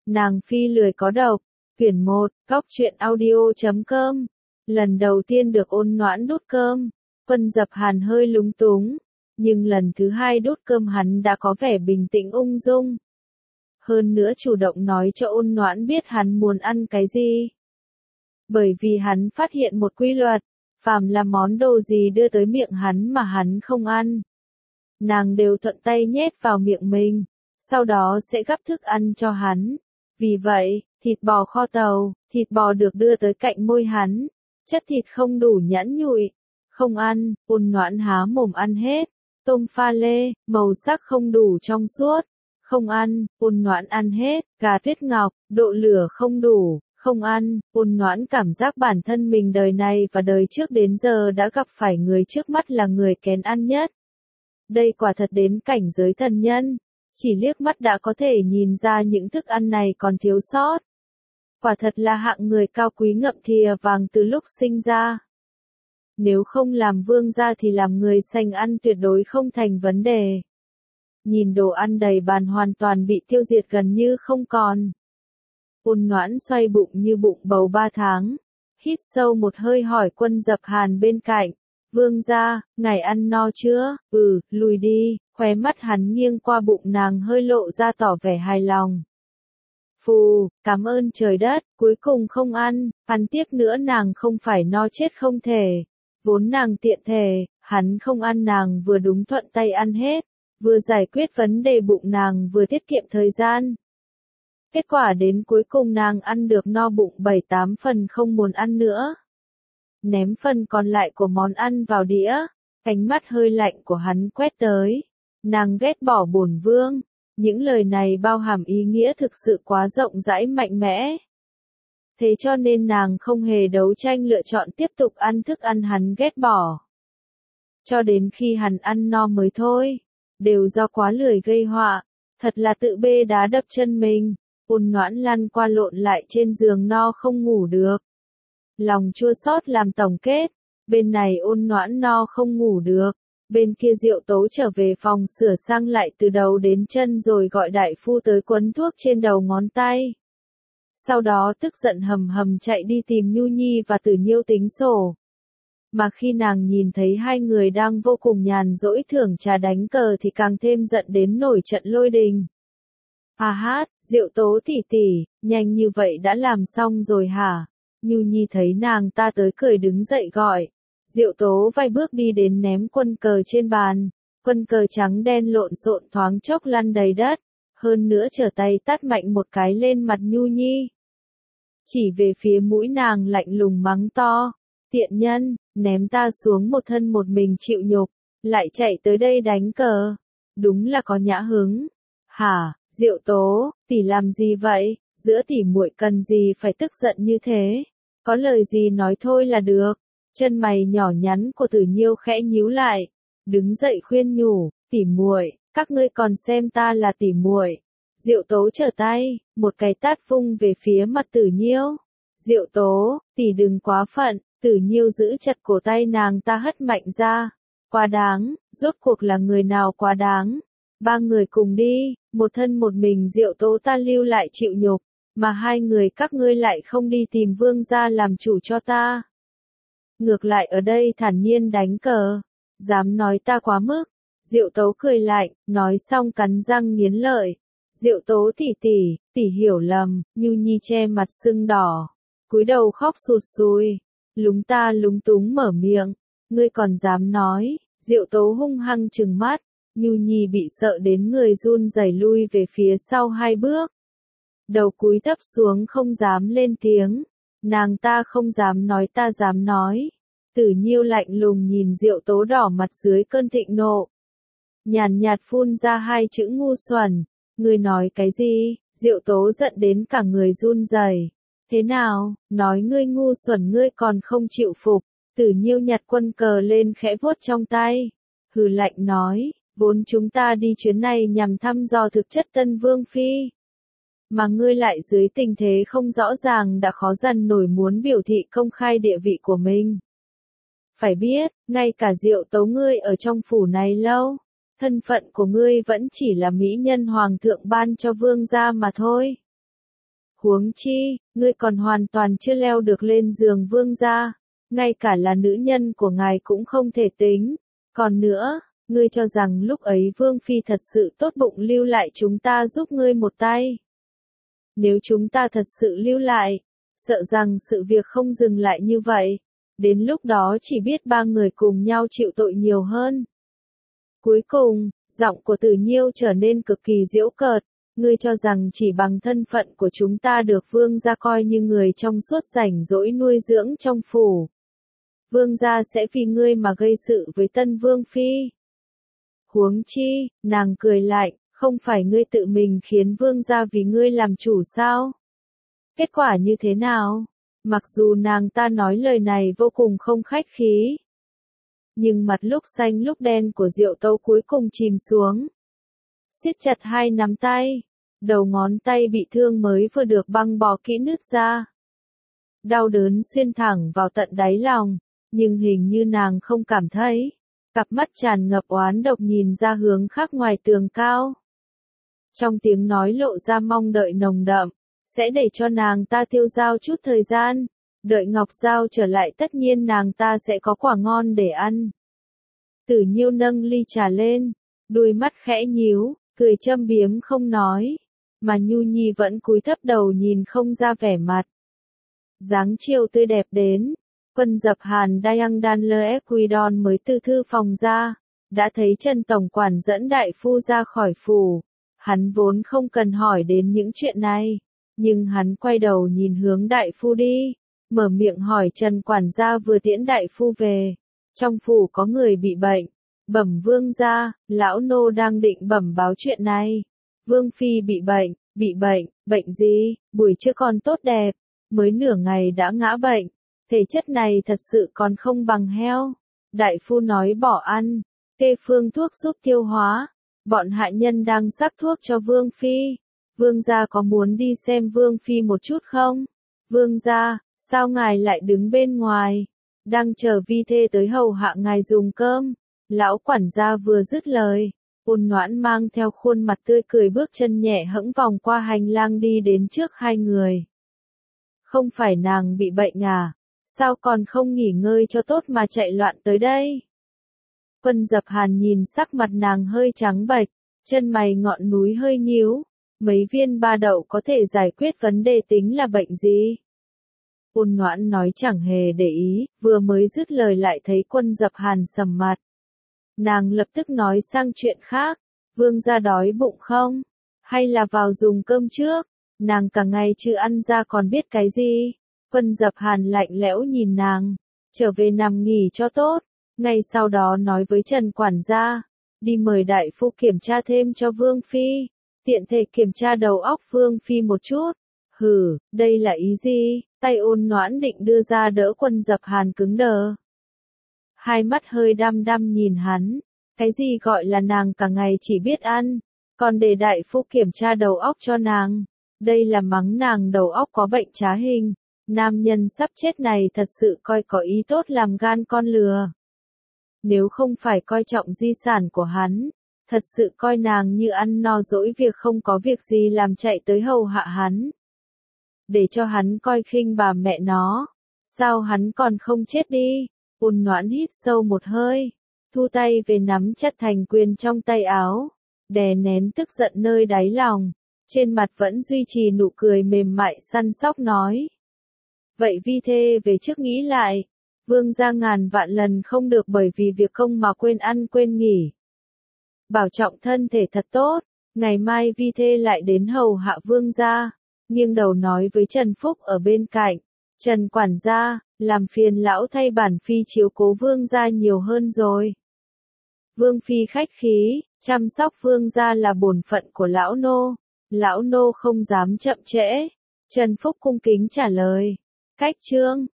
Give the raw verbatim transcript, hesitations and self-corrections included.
Nàng phi lười có độc. Quyển một, góc truyện audio chấm com. Lần đầu tiên được Ôn Noãn đút cơm, Quân Dập Hàn hơi lúng túng, nhưng lần thứ hai đút cơm hắn đã có vẻ bình tĩnh ung dung. Hơn nữa chủ động nói cho Ôn Noãn biết hắn muốn ăn cái gì. Bởi vì hắn phát hiện một quy luật, phàm là món đồ gì đưa tới miệng hắn mà hắn không ăn, nàng đều thuận tay nhét vào miệng mình, sau đó sẽ gắp thức ăn cho hắn. Vì vậy, thịt bò kho tàu, thịt bò được đưa tới cạnh môi hắn, chất thịt không đủ nhẵn nhụi, không ăn. Ôn Noãn há mồm ăn hết. Tôm pha lê, màu sắc không đủ trong suốt, không ăn. Ôn Noãn ăn hết. Gà tuyết ngọc, độ lửa không đủ, không ăn. Ôn Noãn cảm giác bản thân mình đời này và đời trước đến giờ đã gặp phải người trước mắt là người kén ăn nhất. Đây quả thật đến cảnh giới thần nhân, chỉ liếc mắt đã có thể nhìn ra những thức ăn này còn thiếu sót. Quả thật là hạng người cao quý ngậm thìa vàng từ lúc sinh ra. Nếu không làm vương gia thì làm người sành ăn tuyệt đối không thành vấn đề. Nhìn đồ ăn đầy bàn hoàn toàn bị tiêu diệt gần như không còn. Ôn Noãn xoay bụng như bụng bầu ba tháng, hít sâu một hơi hỏi Quân Dập Hàn bên cạnh, vương gia, ngài ăn no chưa? Ừ, lùi đi. Khóe mắt hắn nghiêng qua bụng nàng hơi lộ ra tỏ vẻ hài lòng. Phù, cảm ơn trời đất, cuối cùng không ăn, ăn tiếp nữa nàng không phải no chết không thể. Vốn nàng tiện thể, hắn không ăn nàng vừa đúng thuận tay ăn hết, vừa giải quyết vấn đề bụng nàng vừa tiết kiệm thời gian. Kết quả đến cuối cùng nàng ăn được no bụng bảy tám phần không muốn ăn nữa. Ném phần còn lại của món ăn vào đĩa, ánh mắt hơi lạnh của hắn quét tới. Nàng ghét bỏ bổn vương. Những lời này bao hàm ý nghĩa thực sự quá rộng rãi mạnh mẽ. Thế cho nên nàng không hề đấu tranh lựa chọn tiếp tục ăn thức ăn hắn ghét bỏ. Cho đến khi hắn ăn no mới thôi. Đều do quá lười gây họa. Thật là tự bê đá đập chân mình. Ôn Noãn lăn qua lộn lại trên giường no không ngủ được. Lòng chua xót làm tổng kết. Bên này Ôn Noãn no không ngủ được. Bên kia Diệu Tố trở về phòng sửa sang lại từ đầu đến chân rồi gọi đại phu tới quấn thuốc trên đầu ngón tay. Sau đó tức giận hầm hầm chạy đi tìm Nhu Nhi và Tử Nhiêu tính sổ. Mà khi nàng nhìn thấy hai người đang vô cùng nhàn rỗi thưởng trà đánh cờ thì càng thêm giận đến nổi trận lôi đình. À hát, Diệu Tố tỷ tỷ, nhanh như vậy đã làm xong rồi hả? Nhu Nhi thấy nàng ta tới cười đứng dậy gọi. Diệu Tố vài bước đi đến ném quân cờ trên bàn, quân cờ trắng đen lộn xộn thoáng chốc lăn đầy đất, hơn nữa trở tay tát mạnh một cái lên mặt Nhu Nhi. Chỉ về phía mũi nàng lạnh lùng mắng to, tiện nhân, ném ta xuống một thân một mình chịu nhục, lại chạy tới đây đánh cờ, đúng là có nhã hứng. Hả, Diệu Tố, tỷ làm gì vậy, giữa tỷ muội cần gì phải tức giận như thế, có lời gì nói thôi là được. Chân mày nhỏ nhắn của Tử Nhiêu khẽ nhíu lại, đứng dậy khuyên nhủ, tỷ muội, các ngươi còn xem ta là tỷ muội. Diệu Tố trở tay, một cái tát vung về phía mặt Tử Nhiêu. Diệu Tố, tỷ đừng quá phận. Tử Nhiêu giữ chặt cổ tay nàng ta hất mạnh ra. Quá đáng, rốt cuộc là người nào quá đáng? Ba người cùng đi, một thân một mình Diệu Tố ta lưu lại chịu nhục, mà hai người các ngươi lại không đi tìm vương gia làm chủ cho ta. Ngược lại ở đây thản nhiên đánh cờ, dám nói ta quá mức. Diệu Tố cười lạnh, nói xong cắn răng nghiến lợi. Diệu Tố tỷ tỷ, tỷ hiểu lầm. Nhu Nhi che mặt sưng đỏ, cúi đầu khóc sụt sùi, lúng ta lúng túng mở miệng, ngươi còn dám nói? Diệu Tố hung hăng trừng mắt, Nhu Nhi bị sợ đến người run rẩy lui về phía sau hai bước, đầu cúi thấp xuống không dám lên tiếng. Nàng ta không dám nói ta dám nói. Tử Nhiêu lạnh lùng nhìn Diệu Tố đỏ mặt dưới cơn thịnh nộ. Nhàn nhạt phun ra hai chữ ngu xuẩn. Ngươi nói cái gì? Diệu Tố giận đến cả người run rẩy. Thế nào, nói ngươi ngu xuẩn ngươi còn không chịu phục. Tử Nhiêu nhặt quân cờ lên khẽ vuốt trong tay. Hừ lạnh nói, vốn chúng ta đi chuyến này nhằm thăm dò thực chất Tân Vương Phi. Mà ngươi lại dưới tình thế không rõ ràng đã khó dằn nổi muốn biểu thị công khai địa vị của mình. Phải biết, ngay cả Diệu Tố ngươi ở trong phủ này lâu, thân phận của ngươi vẫn chỉ là mỹ nhân hoàng thượng ban cho vương gia mà thôi. Huống chi, ngươi còn hoàn toàn chưa leo được lên giường vương gia, ngay cả là nữ nhân của ngài cũng không thể tính. Còn nữa, ngươi cho rằng lúc ấy vương phi thật sự tốt bụng lưu lại chúng ta giúp ngươi một tay. Nếu chúng ta thật sự lưu lại, sợ rằng sự việc không dừng lại như vậy. Đến lúc đó chỉ biết ba người cùng nhau chịu tội nhiều hơn. Cuối cùng, giọng của Tử Nhiêu trở nên cực kỳ giễu cợt. Ngươi cho rằng chỉ bằng thân phận của chúng ta được vương gia coi như người trong suốt rảnh rỗi nuôi dưỡng trong phủ. Vương gia sẽ vì ngươi mà gây sự với tân vương phi. Huống chi, nàng cười lạnh, không phải ngươi tự mình khiến vương gia vì ngươi làm chủ sao? Kết quả như thế nào? Mặc dù nàng ta nói lời này vô cùng không khách khí. Nhưng mặt lúc xanh lúc đen của Diệu Tâu cuối cùng chìm xuống. Siết chặt hai nắm tay. Đầu ngón tay bị thương mới vừa được băng bó kỹ nứt ra. Đau đớn xuyên thẳng vào tận đáy lòng. Nhưng hình như nàng không cảm thấy. Cặp mắt tràn ngập oán độc nhìn ra hướng khác ngoài tường cao. Trong tiếng nói lộ ra mong đợi nồng đậm. Sẽ để cho nàng ta tiêu dao chút thời gian. Đợi Ngọc Giao trở lại tất nhiên nàng ta sẽ có quả ngon để ăn. Tử Nhiêu nâng ly trà lên. Đuôi mắt khẽ nhíu, cười châm biếm không nói. Mà Nhu Nhi vẫn cúi thấp đầu nhìn không ra vẻ mặt. Dáng chiều tươi đẹp đến. Quân dập Hàn Dayang Dan Le Equidon mới từ thư phòng ra. Đã thấy Trần Tổng Quản dẫn đại phu ra khỏi phủ. Hắn vốn không cần hỏi đến những chuyện này. Nhưng hắn quay đầu nhìn hướng đại phu đi. Mở miệng hỏi Trần quản gia vừa tiễn đại phu về. Trong phủ có người bị bệnh. Bẩm vương gia, lão nô đang định bẩm báo chuyện này. Vương phi bị bệnh, bị bệnh, bệnh gì, buổi trưa còn tốt đẹp. Mới nửa ngày đã ngã bệnh. Thể chất này thật sự còn không bằng heo. Đại phu nói bỏ ăn. Kê phương thuốc giúp tiêu hóa. Bọn hạ nhân đang sắc thuốc cho vương phi. Vương gia có muốn đi xem vương phi một chút không? Vương gia, sao ngài lại đứng bên ngoài? Đang chờ vi thê tới hầu hạ ngài dùng cơm. Lão quản gia vừa dứt lời. Ôn Noãn mang theo khuôn mặt tươi cười bước chân nhẹ hẫng vòng qua hành lang đi đến trước hai người. Không phải nàng bị bệnh à? Sao còn không nghỉ ngơi cho tốt mà chạy loạn tới đây? Quân dập Hàn nhìn sắc mặt nàng hơi trắng bệch, chân mày ngọn núi hơi nhíu. Mấy viên ba đậu có thể giải quyết vấn đề tính là bệnh gì? Ôn Noãn nói chẳng hề để ý, vừa mới dứt lời lại thấy quân dập Hàn sầm mặt. Nàng lập tức nói sang chuyện khác, vương gia đói bụng không? Hay là vào dùng cơm trước? Nàng cả ngày chưa ăn ra còn biết cái gì? Quân dập Hàn lạnh lẽo nhìn nàng, trở về nằm nghỉ cho tốt, ngay sau đó nói với Trần quản gia, đi mời đại phu kiểm tra thêm cho vương phi, tiện thể kiểm tra đầu óc vương phi một chút. Hừ, đây là ý gì? Tay Ôn Noãn định đưa ra đỡ quân dập Hàn cứng đờ. Hai mắt hơi đăm đăm nhìn hắn, cái gì gọi là nàng cả ngày chỉ biết ăn, còn để đại phu kiểm tra đầu óc cho nàng. Đây là mắng nàng đầu óc có bệnh trá hình. Nam nhân sắp chết này thật sự coi có ý tốt làm gan con lừa. Nếu không phải coi trọng di sản của hắn, thật sự coi nàng như ăn no dỗi việc không có việc gì làm chạy tới hầu hạ hắn. Để cho hắn coi khinh bà mẹ nó. Sao hắn còn không chết đi? Ôn Noãn hít sâu một hơi, thu tay về nắm chặt thành quyền trong tay áo, đè nén tức giận nơi đáy lòng, trên mặt vẫn duy trì nụ cười mềm mại săn sóc nói. Vậy vi thê về trước nghĩ lại, vương gia ngàn vạn lần không được bởi vì việc công mà quên ăn quên nghỉ. Bảo trọng thân thể thật tốt, ngày mai vi thê lại đến hầu hạ vương gia, nghiêng đầu nói với Trần Phúc ở bên cạnh. Trần quản gia, làm phiền lão thay bản phi chiếu cố vương gia nhiều hơn rồi. Vương phi khách khí, chăm sóc vương gia là bổn phận của lão nô, lão nô không dám chậm trễ. Trần Phúc cung kính trả lời. Cách chương